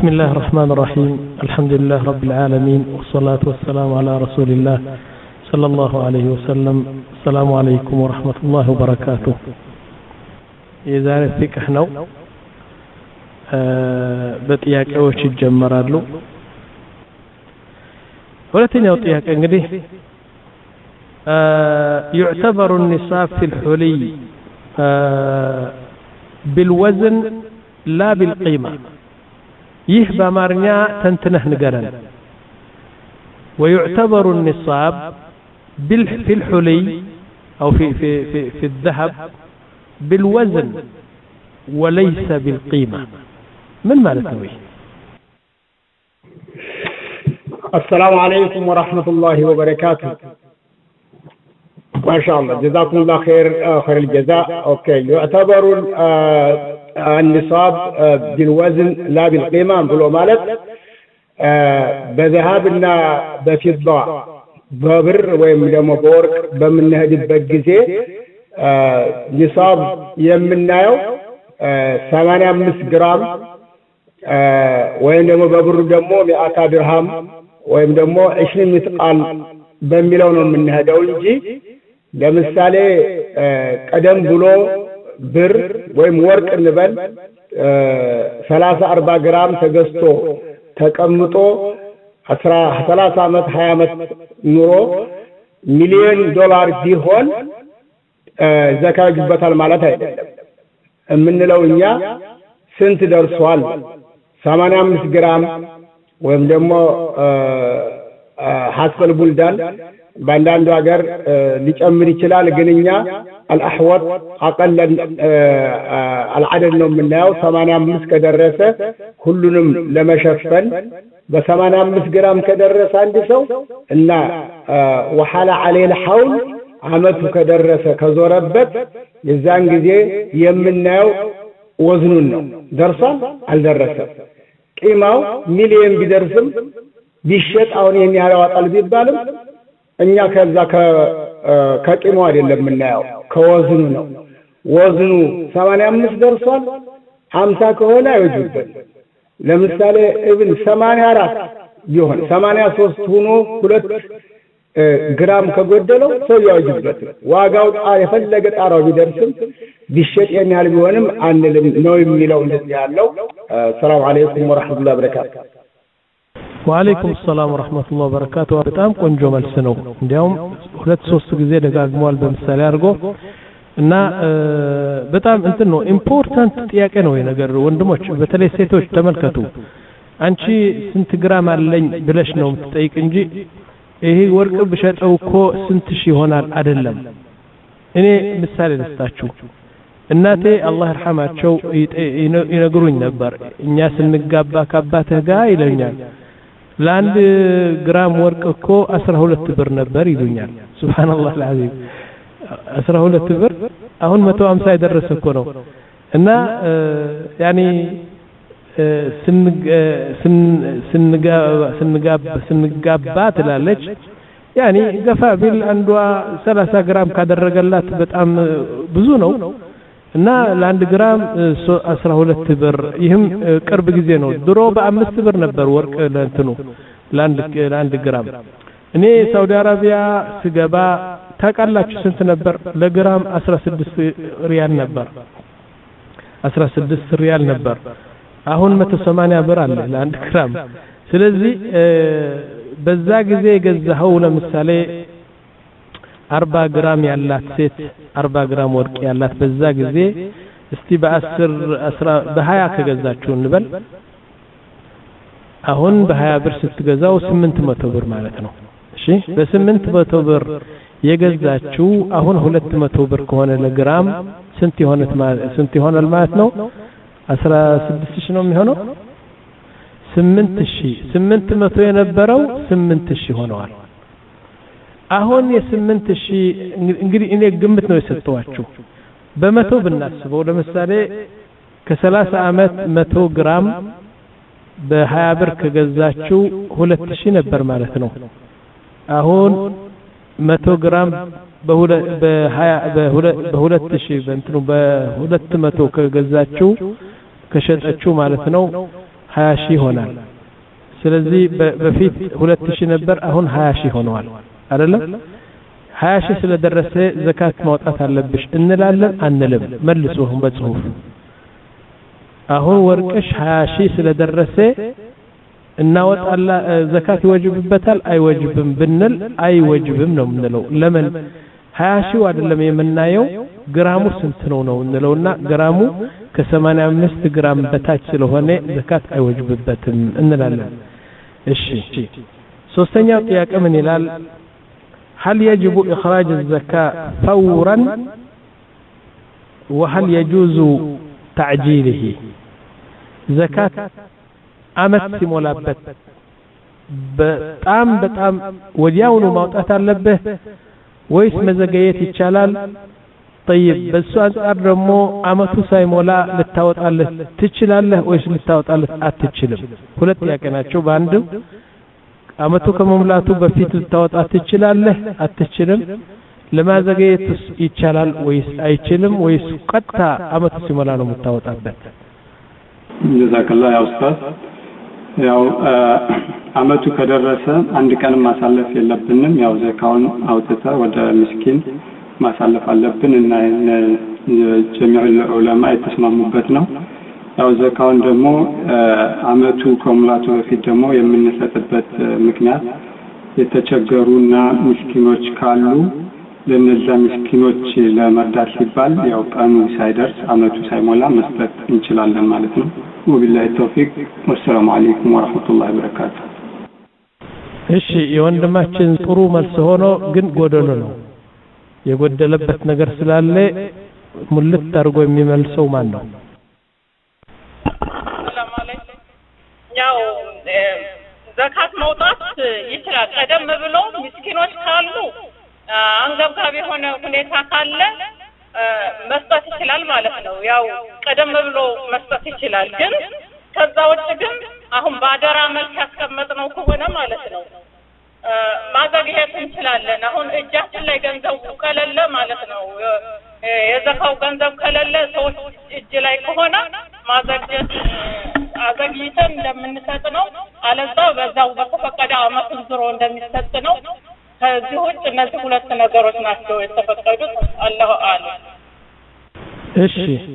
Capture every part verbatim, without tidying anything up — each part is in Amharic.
بسم الله الرحمن الرحيم الحمد لله رب العالمين والصلاة والسلام على رسول الله صلى الله عليه وسلم السلام عليكم ورحمة الله وبركاته إذا رفيق احنا بطياك اوش الجمرالو ولكن يوطيك انجدي يعتبر النصاب في الحلي بالوزن لا بالقيمة يه بامارنيا تنتنه نقرن ويعتبر النصاب في الحلي أو في, في, في, في الذهب بالوزن وليس بالقيمة من مالتوي. السلام عليكم ورحمة الله وبركاته. ما شاء الله جزاكم الله خير خير الجزاء. اوكي يعتبر آه النصاب آه بالوزن لا بالقيمة بلو مالت آه بذهابنا بفضة ببر ويم دمو بورك بمنهد بجزي آه نصاب يمنايو آه ثمانية أمس جرام آه ويم دمو ببر دمو مئة درهم ويم دمو عشرين مثقال بملون من هذا ونجي ለምሳሌ ቀደም ብሎ ብር ወይም ወርቅ እንበል ሰላሳ አርባ ግራም ተገዝቶ ተቀምጦ ሰላሳ አመት ሀያ አመት ኑሮ ሚሊዮን ዶላር ቢሆን ዘካ ይገባታል ማለት አይደለም። እምንለው እኛ ስንት ደርሷል ሰማንያ አምስት ግራም ወይም ደግሞ ሐስበል ቡልዳን ባንዳንዱ ሀገር ሊጨምር ይችላል ግን እኛ አልአህወጥ አቀል አልዓደድ ነው የምናየው ሰማንያ አምስት ከደረሰ ሁሉንም ለመሸፈን በሰማንያ አምስት ግራም ከደረሰ አንድ ሰው እና ወሐላ عليه الحول አመቱ ከደረሰ ከዞረበት የዛን ጊዜ የምናየው ወዝኑን ነው ደርሷል አልደረሰም ቂማው ሚሊዮን ቢደርስም ቢሸጥ አሁን ይሄን ያላዋጣል ቢባልም እኛ ከዛ ከቂማው አይደለም የምናየው ከወዝኑ ነው። ወዝኑ ሰማንያ አምስት ደርሷል ሀምሳ ከሆነ አይወጅበት። ለምሳሌ ኢብን ሰማንያ አራት ቢሆን ሰማንያ ሶስት ሆኖ ሁለት ግራም ከጎደለው ሰው ያወጅበት። ዋጋው የፈለገ ጣራው ቢደርስም ቢሸጥ ያን ያህል ቢሆንም አንልም ነው የሚለው እንደዚህ ያለው። ሰላም አለይኩም ወራህመቱላሂ ወበረካቱ። ወአለይኩም ሰላም ወራህመቱላሂ ወበረካቱ። በጣም ቆንጆ መልስ ነው። እንዲያውም ሁለት ሶስት ጊዜ ደጋግሟል በምሳሌ አድርጎ እና በጣም እንትን ነው ኢምፖርታንት ጥያቄ ነው የነገር ወንድሞች በተለይ ሴቶች ተመልከቱ። አንቺ ስንት ግራም አለኝ ብለሽ ነው የምትጠይቅ እንጂ ይሄ ወርቅ ብሸጠው እኮ ስንት ሺህ ይሆናል አይደለም። እኔ ምሳሌ ልስጣችሁ። እናቴ አላህ ይርሐማቸው ይነግሩኝ ነበር እኛ ስንጋባ ከአባትህ ጋር ይለኛል ለአንድ ግራም ወርቅ እኮ አስራ ሁለት ብር ነበር ይሉኛል። ሱብሃንአላህ አልዓዚም አስራ ሁለት ብር አሁን መቶ ሃምሳ የደረሰ እኮ ነው። እና ያኒ ስንጋባ ስንጋባ ትላለች ያኒ ገፋ ቢል አንዷ ሰላሳ ግራም ካደረገላት በጣም ብዙ ነው። እና ለአንድ ግራም አስራ ሁለት ብር ይህም ቅርብ ጊዜ ነው። ድሮ በአምስት ብር ነበር ወርቅ ለእንትኑ ለአንድ ለአንድ ግራም። እኔ ሳውዲ አረቢያ ስገባ ታውቃላችሁ ስንት ነበር? ለግራም አስራ ስድስት ሪያል ነበር አስራ ስድስት ሪያል ነበር። አሁን መቶ ሰማንያ ብር አለ ለአንድ ግራም። ስለዚህ በዛ ጊዜ የገዛኸው ለምሳሌ አርባ ግራም ያላት ሴት አርባ ግራም ወርቅ ያላት በዛ ጊዜ እስቲ በአስር አስራ በሀያ ከገዛችሁ እንበል አሁን በሀያ ብር ስትገዛው ስምንት መቶ ብር ማለት ነው። እሺ በስምንት መቶ ብር የገዛችሁ አሁን ሁለት መቶ ብር ከሆነ ለግራም ስንት ይሆናል ማለት ስንት ይሆናል ማለት ነው? አስራ ስድስት ሺህ ነው የሚሆነው። ስምንት ሺህ ስምንት መቶ የነበረው ስምንት ሺህ ሆነዋል። አሁን የስምንት ሺህ እንግዲህ እኔ ግምት ነው የሰጠዋችሁ በመቶ ብናስበው ለምሳሌ ከሰላሳ አመት መቶ ግራም በሀያ ብር ከገዛችሁ ሁለት ሺህ ነበር ማለት ነው። አሁን መቶ ግራም በሁለት ሺህ በእንትኑ በሁለት መቶ ከገዛችሁ ከሸጠችሁ ማለት ነው ሀያ ሺህ ይሆናል። ስለዚህ በፊት ሁለት ሺህ ነበር አሁን ሀያ ሺህ ሆነዋል አይደለም? ሀያ ሺህ ስለደረሰ ዘካት ማውጣት አለብሽ እንላለን አንልም? መልሱ አሁን በጽሁፍ አሁን ወርቅሽ ሀያ ሺህ ስለደረሰ እናወጣላ ዘካት ይወጅብበታል አይወጅብም ብንል አይወጅብም ነው የምንለው። ለምን ሀያ ሺህ አይደለም የምናየው ግራሙ ስንት ነው ነው እንለውና ግራሙ ከሰማንያ አምስት ግራም በታች ስለሆነ ዘካት አይወጅብበትም እንላለን። እሺ ሶስተኛው ጥያቄ ምን ይላል? هل يجب إخراج الزكاة فورا وهل يجوز تعجيله؟ زكاة አመት ሲሞላበት በጣም በጣም ወዲያውኑ ማውጣት አለበት ወይስ መዘገየት ይቻላል? طيب በሱ አንፃር ደግሞ አመቱ ሳይሞላ ልታወጣለህ ትችላለህ ወይስ ልታወጣለህ አትችልም? ሁለት ጥያቄ ናቸው በአንድ። አመቱ ከመሙላቱ በፊት ልታወጣ ትችላለህ አትችልም? ለማዘገየትስ ይቻላል ወይስ አይችልም? ወይስ ቀጥታ አመቱ ሲሞላ ነው የምታወጣበት? ጀዛከላህ ያ ኡስታዝ። ያው አመቱ ከደረሰ አንድ ቀን ማሳለፍ የለብንም። ያው ዘካውን አውጥታ ወደ ምስኪን ማሳለፍ አለብን እና ጀሚዕ ዑለማ የተስማሙበት ነው። ያው ዘካውን ደግሞ አመቱ ከሙላቱ በፊት ደግሞ የምንሰጥበት ምክንያት የተቸገሩና ምስኪኖች ካሉ ለነዛ ምስኪኖች ለመርዳት ሲባል ያው ቀኑ ሳይደርስ አመቱ ሳይሞላ መስጠት እንችላለን ማለት ነው። ወቢላሂ ተውፊቅ ወሰላሙ አለይኩም ወራህመቱላሂ ወበረካቱ። እሺ የወንድማችን ጥሩ መልስ ሆኖ ግን ጎደሎ ነው። የጎደለበት ነገር ስላለ ሙልት አድርጎ የሚመልሰው ማን ነው? ሰላም አለይኩም። ያው ዘካት መውጣት ይችላል። ቀደም ብሎ ምስኪኖች ካሉ አንገብጋቢ የሆነ ሁኔታ ካለ መስጠት ይችላል ማለት ነው። ያው ቀደም ብሎ መስጠት ይችላል። ግን ከዛ ውጭ ግን አሁን ባደራ መልክ ያስቀመጥነው ከሆነ ማለት ነው ማዘግየት እንችላለን። አሁን እጃችን ላይ ገንዘቡ ከሌለ ማለት ነው የዘካው ገንዘብ ከሌለ ሰዎች እጅ ላይ ከሆነ ማዘግየት አዘግይተን እንደምንሰጥ ነው። አለዛ በዛው በተፈቀደ አመት ዙሮ እንደሚሰጥ ነው። ከዚህ ውጭ እነዚህ ሁለት ነገሮች ናቸው የተፈቀዱት። አላሁ አለም። እሺ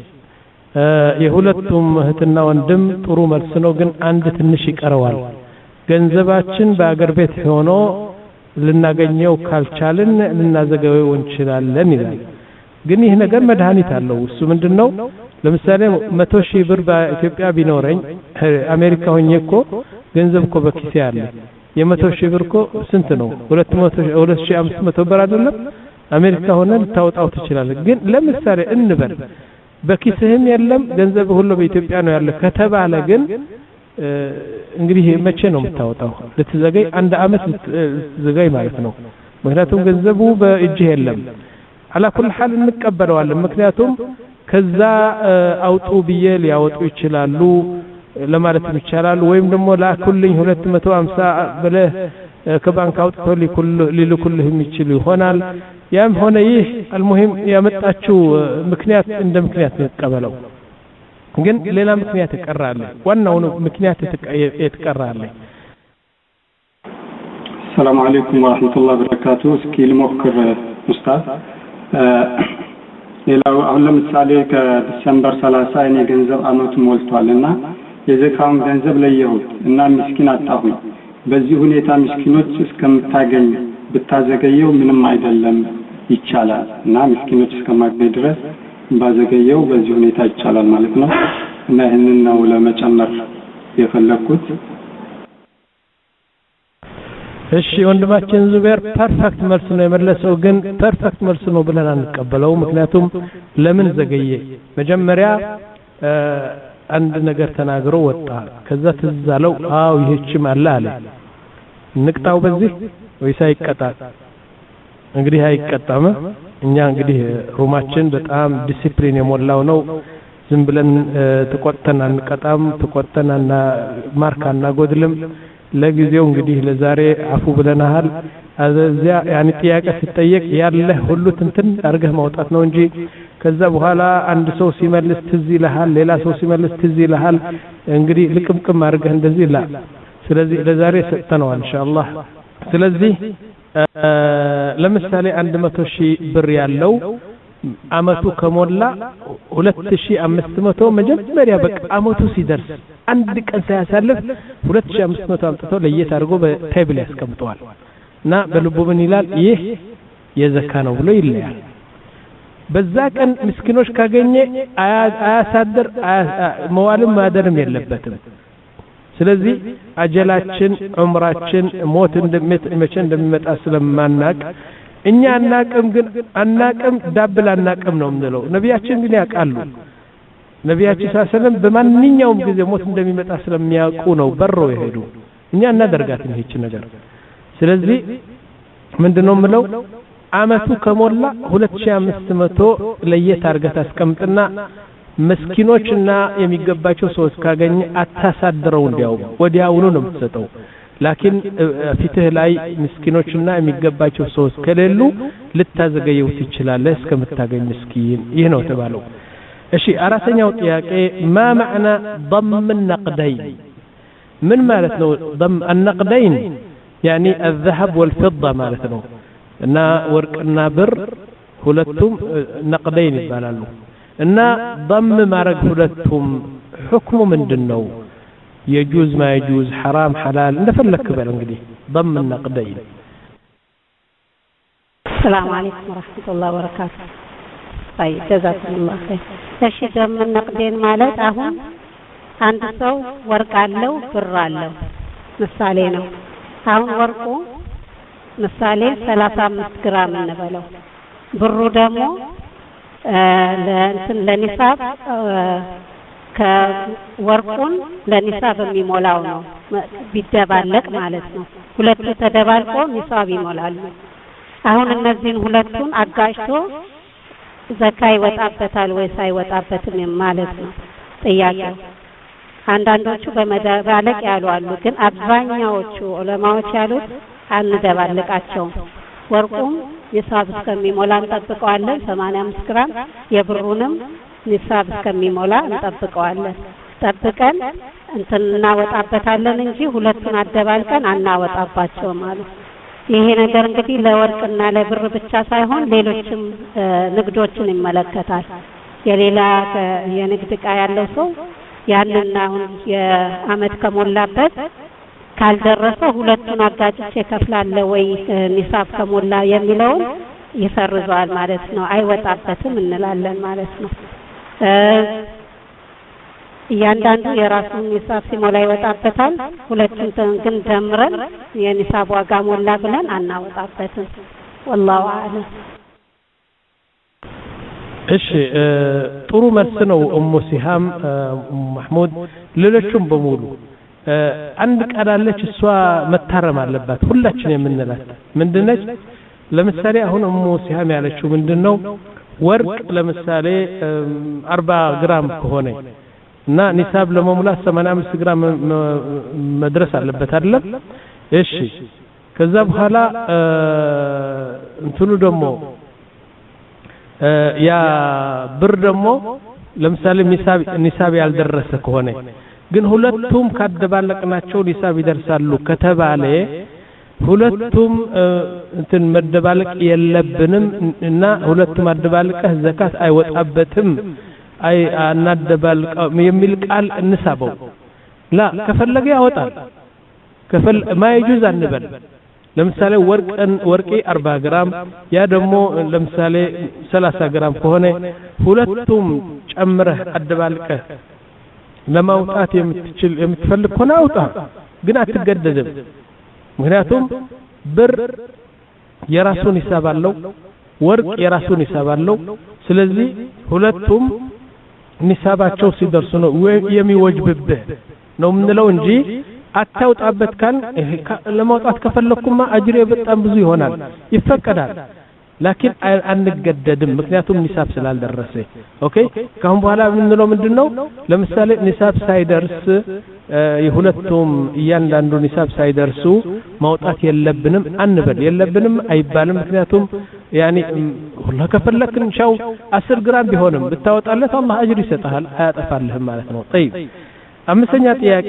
የሁለቱም እህትና ወንድም ጥሩ መልስ ነው። ግን አንድ ትንሽ ይቀረዋል። ገንዘባችን በአገር ቤት ሆኖ ልናገኘው ካልቻልን ልናዘገየው እንችላለን ይላል። ግን ይህ ነገር መድኃኒት አለው። እሱ ምንድነው? ለምሳሌ መቶ ሺህ ብር በኢትዮጵያ ቢኖረኝ አሜሪካ ሆኜ እኮ ገንዘብ እኮ በኪሴ አለ። የመቶ ሺህ ብር እኮ ስንት ነው? ሁለት ሺህ አምስት መቶ ብር አይደለም? አሜሪካ ሆነ ልታወጣው ትችላለህ። ግን ለምሳሌ እንበል በኪስህም የለም ገንዘብ ሁሉ በኢትዮጵያ ነው ያለ ከተባለ ግን እንግዲህ መቼ ነው የምታወጣው? ልትዘገይ አንድ አመት ልትዘገይ ማለት ነው። ምክንያቱም ገንዘቡ በእጅህ የለም። አላ ኩል ሐል እንቀበለዋለን። ምክንያቱም ከዛ አውጡ ብዬ ሊያወጡ ይችላሉ ለማለት ይቻላል። ወይም ደግሞ ላኩልኝ ሁለት መቶ ሃምሳ ብለህ ከባንክ አውጥተው ሊልኩልህ የሚችል ይሆናል። ያም ሆነ ይህ አልሙሂም ያመጣችው ምክንያት እንደ ምክንያት እንቀበለው። ግን ሌላ ምክንያት ይቀራል። ዋናው ምክንያት ይተቀራል። ሰላም አለይኩም ወራህመቱላሂ ወበረካቱ። እስኪ ልሞክር ኡስታዝ። ሌላው አሁን ለምሳሌ ከዲሰምበር ሰላሳ እኔ ገንዘብ አመቱ ሞልቷልና የዘካውን ገንዘብ ለየሁት እና ምስኪን አጣሁኝ። በዚህ ሁኔታ ምስኪኖች እስከምታገኝ ብታዘገየው ምንም አይደለም ይቻላል እና ምስኪኖች እስከማገኝ ድረስ ባዘገየው በዚህ ሁኔታ ይቻላል ማለት ነው። እና ይሄንን ነው ለመጨመር የፈለኩት። እሺ ወንድማችን ዙቤር ፐርፌክት መልስ ነው የመለሰው። ግን ፐርፌክት መልስ ነው ብለን አንቀበለው። ምክንያቱም ለምን ዘገየ? መጀመሪያ አንድ ነገር ተናግሮ ወጣ። ከዛ ትዝ አለው አው ይህችም አለ አለ። ንቅጣው በዚህ ወይስ አይቀጣ? እንግዲህ አይቀጣም። እኛ እንግዲህ ሩማችን በጣም ዲሲፕሊን የሞላው ነው። ዝም ብለን ተቆጥተን አንቀጣም፣ ተቆጥተን እና ማርካና ጎድልም። ለጊዜው እንግዲህ ለዛሬ አፉ ብለናል። አዘዚያ ያኒ ጥያቄ ሲጠየቅ ያለ ሁሉ ትንትን አርገህ ማውጣት ነው እንጂ ከዛ በኋላ አንድ ሰው ሲመልስ ትዝ ይልሃል ሌላ ሰው ሲመልስ ትዝ ይልሃል እንግዲህ ልቅምቅም አድርገህ እንደዚህ ላ ስለዚህ ለዛሬ ሰጠነዋል ኢንሻአላህ ስለዚህ ለምሳሌ መቶ ሺህ ብር ያለው አመቱ ከሞላ ሁለት ሺህ አምስት መቶ መጀመሪያ በቃ አመቱ ሲደርስ አንድ ቀን ሳያሳልፍ ሁለት ሺህ አምስት መቶ አምጥተው ለየት አድርጎ በቴብል ያስቀምጠዋል እና በልቡ ምን ይላል ይህ የዘካ ነው ብሎ ይለያል በዛ ቀን ምስኪኖች ካገኘ አያሳድር መዋልም ማደርም የለበትም ስለዚህ አጀላችን ዑምራችን ሞት እንደመቼ እንደሚመጣ ስለማናቅ እኛ አናቅም ግን አናቅም ዳብል አናቅም ነው የምንለው ነቢያችን ግን ያውቃሉ ነቢያችን ሰለላሁ በማንኛውም ጊዜ ሞት እንደሚመጣ ስለሚያውቁ ነው በረው ይሄዱ እኛ እናደርጋትን ይህች ነገር ስለዚህ ምንድነው የምለው አመቱ ከሞላ ሁለት ሺህ አምስት መቶ ለየት አርገት አስቀምጥና መስኪኖችና የሚገባቸው ሰዎች ካገኘ አታሳድረው እንዲያው ወዲያውኑ ነው የምትሰጠው ላኪን ፊትህ ላይ ምስኪኖችና የሚገባቸው ሰዎች ከሌሉ ልታዘገየው ትችላለህ እስከምታገኝ ምስኪን ይህ ነው ተባለው እሺ አራተኛው ጥያቄ ما معنى ضم النقدين ምን ማለት ነው ضم النقدين يعني الذهب والفضة ማለት ነው እና ወርቅና ብር ሁለቱም ነቅደይን ይባላሉ እና ضم ማረግ ሁለቱም ሁክሙ ምንድነው يجوز ما يجوز حرام حلال እንደፈለክ በል እንግዲህ ضم النقدين السلام عليكم ورحمة الله وبركاته طيب جزاكم الله خير እሺ ضم النقدين ማለት አሁን አንድ ሰው ወርቅ አለው ብር አለው ምሳሌ ነው አሁን ወርቁ ምሳሌ ሰላሳ አምስት ግራም እንበለው ብሩ ደግሞ ለእንትን ለኒሳብ ከወርቁን ለኒሳብ የሚሞላው ነው ቢደባለቅ ማለት ነው ሁለቱ ተደባልቆ ኒሳብ ይሞላሉ አሁን እነዚህን ሁለቱን አጋጭቶ ዘካ ይወጣበታል ወይስ አይወጣበትም ማለት ነው ጥያቄው አንዳንዶቹ በመደባለቅ ያሉ አሉ ግን አብዛኛዎቹ ዑለማዎች ያሉት አንደባለቃቸው ወርቁም ኒሳብ እስከሚሞላ እንጠብቀዋለን ሰማንያ አምስት ግራም የብሩንም ኒሳብ እስከሚሞላ እንጠብቀዋለን ጠብቀን እንትን እናወጣበታለን እንጂ ሁለቱን አደባልቀን አናወጣባቸው ማለት ይሄ ነገር እንግዲህ ለወርቅና ለብር ብቻ ሳይሆን ሌሎችም ንግዶችን ይመለከታል የሌላ የንግድ ዕቃ ያለው ሰው ያንን አሁን የአመት ከሞላበት ካልደረሰ ሁለቱን አጋጭቼ ከፍላለሁ ወይ ኒሳብ ከሞላ የሚለውን ይሰርዛል ማለት ነው አይወጣበትም እንላለን ማለት ነው እያንዳንዱ የራሱን ኒሳብ ሲሞላ ይወጣበታል ሁለቱን ግን ደምረን የኒሳብ ዋጋ ሞላ ብለን አናወጣበትም والله اعلم እሺ ጥሩ መልስ ነው ኡሙ ሲሃም መህሙድ ሌሎችም በሙሉ አንድ ቃላለች እሷ መታረም አለባት ሁላችን የምንላት ምንድነች ለምሳሌ አሁን ኡሙ ሲሃም ያለችው ምንድነው ወርቅ ለምሳሌ አርባ ግራም ከሆነ እና ኒሳብ ለመሙላት ሰማንያ አምስት ግራም መድረስ አለበት አይደል እሺ ከዛ በኋላ እንትኑ ደግሞ ያ ብር ደግሞ ለምሳሌ ኒሳብ ኒሳብ ያልደረሰ ከሆነ ግን ሁለቱም ካደባለቅናቸው ኒሳብ ይደርሳሉ ከተባለ ሁለቱም እንትን መደባለቅ የለብንም እና ሁለቱም አደባለቀህ ዘካት አይወጣበትም አይ አናደባልቀው የሚል ቃል እንሳበው ላ ከፈለገ ያወጣል ከፈል ማይጁዝ አንበል ለምሳሌ ወርቅን ወርቂ አርባ ግራም ያ ደግሞ ለምሳሌ ሰላሳ ግራም ከሆነ ሁለቱም ጨምረህ አደባልቀህ ለማውጣት የምትችል የምትፈልግ ከሆነ አውጣ ግን አትገደድም ምክንያቱም ብር የራሱን ሂሳብ አለው ወርቅ የራሱን ሂሳብ አለው ስለዚህ ሁለቱም ኒሳባቸው ሲደርሱ ነው የሚወጅብብህ ነው ምንለው እንጂ አታውጣበት ካን ለማውጣት ከፈለኩማ አጅሬ በጣም ብዙ ይሆናል ይፈቀዳል ላኪን አንገደድም ምክንያቱም ኒሳብ ስላልደረሰ ኦኬ ካሁን በኋላ ምንለው ምንድነው ለምሳሌ ኒሳብ ሳይደርስ የሁለቱም እያንዳንዱ ኒሳብ ሳይደርሱ ማውጣት የለብንም አንበል የለብንም አይባልም ምክንያቱም ያኒ ሁላ ከፈለክን ሻው አስር ግራም ቢሆንም ብታወጣለት አላህ አጅር ይሰጣል አያጠፋልህም ማለት ነው طيب አምስተኛ ጥያቄ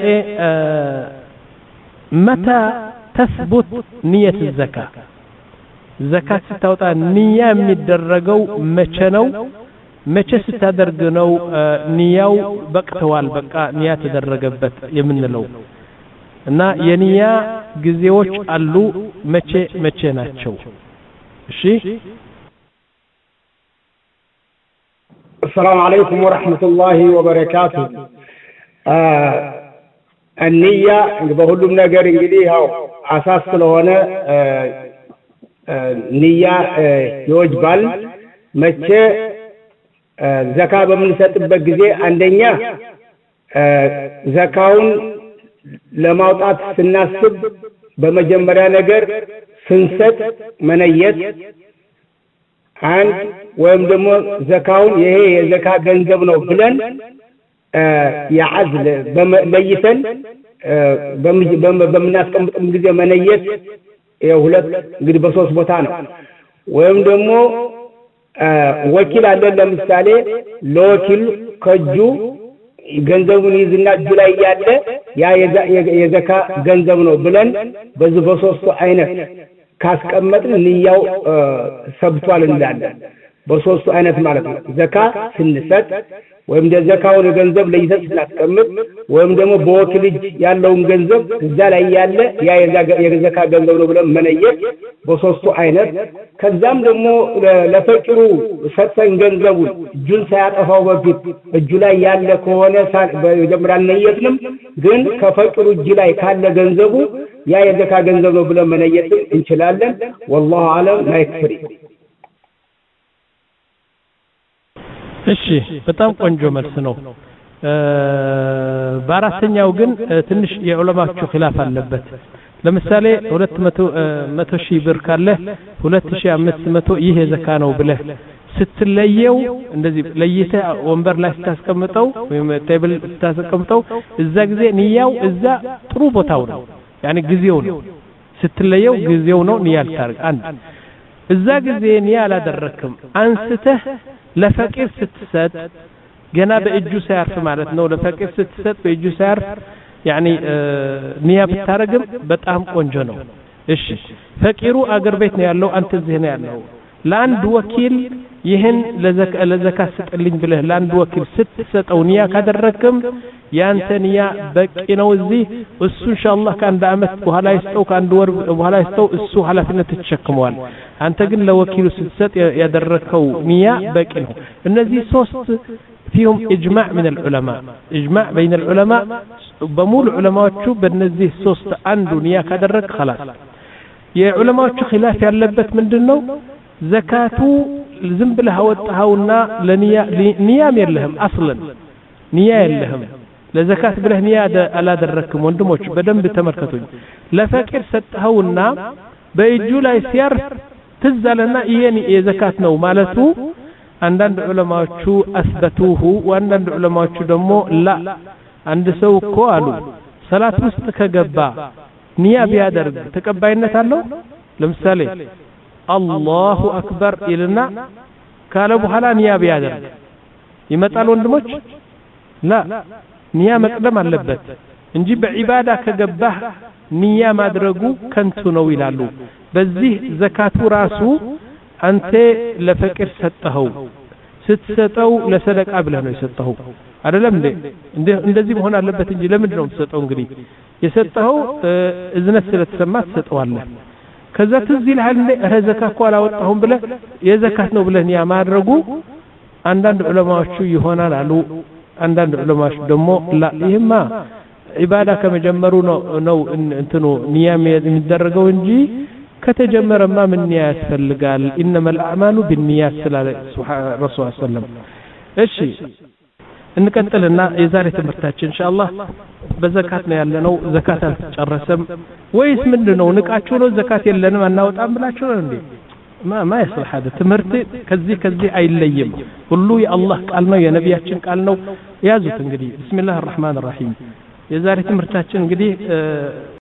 متى تثبت نية الزكاة زكاة ስታወጣ ንያ የሚደረገው መቼ ነው መቼ ስታደርግ ነው ንያው በቅተዋል በቃ ንያ ተደረገበት የምንለው እና የንያ ጊዜዎች አሉ መቼ መቼ ናቸው እሺ السلام عليكم ورحمة الله وبركاته النية بقولهم نجار إنجلي هاو أساس لهنا نية يوجبال متى زكاة بمن ستبقى جزء عندنا زكاون لما وطأت سناسب بمجمرة نجار سنست منيت عند ويمدمو زكاون يهي زكاة جنزبنا وفلان يعزل بميتا بمناس كم جزء منيت يهولت قد بصوص بطانه ويمدمو ወኪል አለ ለምሳሌ ለወኪል ከጁ ገንዘቡን ይዝና እጁ ላይ ያለ ያ የዘካ ገንዘብ ነው ብለን በዚህ በሶስቱ አይነት ካስቀመጥን ንያው ሰብቷል እንላለን በሶስቱ አይነት ማለት ነው ዘካ ስንሰጥ ወይም ዘካውን ገንዘብ ለይሰጥ ስናስቀምጥ ወይም ደግሞ በወኪል እጅ ያለውን ገንዘብ እዛ ላይ ያለ ያ የዘካ ገንዘብ ነው ብለን መነየት በሶስቱ አይነት ከዛም ደግሞ ለፈቂሩ ሰጠን ገንዘቡ እጁን ሳያጠፋው በፊት እጁ ላይ ያለ ከሆነ በመጀመሪያ ነየትንም ግን ከፈቂሩ እጅ ላይ ካለ ገንዘቡ ያ የዘካ ገንዘብ ነው ብለን መነየት እንችላለን والله اعلم ما يكفي እሺ በጣም ቆንጆ መልስ ነው በአራተኛው ግን ትንሽ የዑለማዎቹ ኺላፍ አለበት ለምሳሌ ሁለት መቶ ሺህ ብር ካለ ሁለት ሺህ አምስት መቶ ይሄ ዘካ ነው ብለህ ስትለየው እንደዚህ ለይተህ ወንበር ላይ ስታስቀምጠው ወይም ቴብል ስታስቀምጠው እዛ ጊዜ ንያው እዛ ጥሩ ቦታው ነው ያኒ ጊዜው ነው ስትለየው ጊዜው ነው ንያ ታርግ አንድ እዛ ጊዜ ንያ አላደረክም አንስተህ ለፈቂር ስትሰጥ ገና በእጁ ሳያርፍ ማለት ነው ለፈቂር ስትሰጥ በእጁ ሳያርፍ يعني ንያ ብታረግም በጣም ቆንጆ ነው እሺ ፈቂሩ አገር ቤት ነው ያለው አንተ እዚህ ነው ያለው ለአንድ ወኪል ይህን ለዘካ ለዘካ ስጥልኝ ብለህ ለአንድ ወኪል ስትሰጠው ንያ ካደረክም ያንተ ንያ በቂ ነው እዚህ እሱ ኢንሻአላህ ከአንድ አመት በኋላ ይስጠው ከአንድ ወር በኋላ ይስጠው እሱ ኃላፊነት ተሸክመዋል አንተ ግን ለወኪሉ ስትሰጥ ያደረከው ንያ በቂ ነው እነዚህ ሶስት فيهم اجماع من العلماء اجماع بين العلماء بمول علماءዎቹ በእነዚህ ሶስት አንዱ ንያ ካደረክ خلاص የዑለማዎቹ ኺላፍ ያለበት ምንድነው ዘካቱ ዝም ብለህ አወጣውና ለንያ ንያም የለህም አስለን ንያ የለህም ለዘካት ብለህ ንያ አላደረክም ወንድሞች በደንብ ተመልከቱኝ ለፈቂር ሰጥተውና በእጁ ላይ ሲያርፍ ትዛለና ይሄን የዘካት ነው ማለቱ አንዳንድ ዑለማዎቹ አስበቱሁ ወአንዳንድ ዑለማዎቹ ደግሞ ላ አንድ ሰው እኮ አሉ ሰላት ውስጥ ከገባ ንያ ቢያደርግ ተቀባይነት አለው ለምሳሌ አላሁ አክበር ይልና ካለ በኋላ ንያ ቢያደርግ ይመጣል ወንድሞች ላ ንያ መቅደም አለበት እንጂ በዒባዳ ከገባህ ንያ ማድረጉ ከንቱ ነው ይላሉ በዚህ ዘካቱ ራሱ አንተ ለፈቂር ሰጠኸው ስትሰጠው ለሰደቃ ብለህ ነው የሰጠኸው አይደለም እንዴ እንደዚህ መሆን አለበት እንጂ ለምንድን ነው የምትሰጠው እንግዲህ የሰጠኸው እዝነት ስለተሰማ ትሰጠዋለህ ከዛ ትዝ ይልሃል እንዴ እረ ዘካ እኮ አላወጣሁም ብለህ የዘካት ነው ብለህ ንያ ማድረጉ አንዳንድ ዑለማዎቹ ይሆናል አሉ አንዳንድ ዑለማዎች ደግሞ ላ ይሄማ ዒባዳ ከመጀመሩ ነው ነው እንትኑ ንያ የሚደረገው እንጂ ከተጀመረማ ምን ንያ ያስፈልጋል انما الاعمال بالنيات ስላለ ረሱል ሰለላሁ እሺ እንቀጥልና የዛሬ ትምህርታችን ኢንሻአላህ በዘካት ነው ያለነው ዘካት አልተጨረሰም ወይስ ምንድነው ንቃችሁ ነው ዘካት የለንም አናወጣም ብላችሁ ነው እንዴ ما ما يصلح هذا ትምህርት ከዚህ ከዚህ አይለይም ሁሉ የአላህ ቃል ነው የነቢያችን ቃል ነው ያዙት እንግዲህ ቢስሚላህ الرحمن الرحيم የዛሬ ትምህርታችን እንግዲህ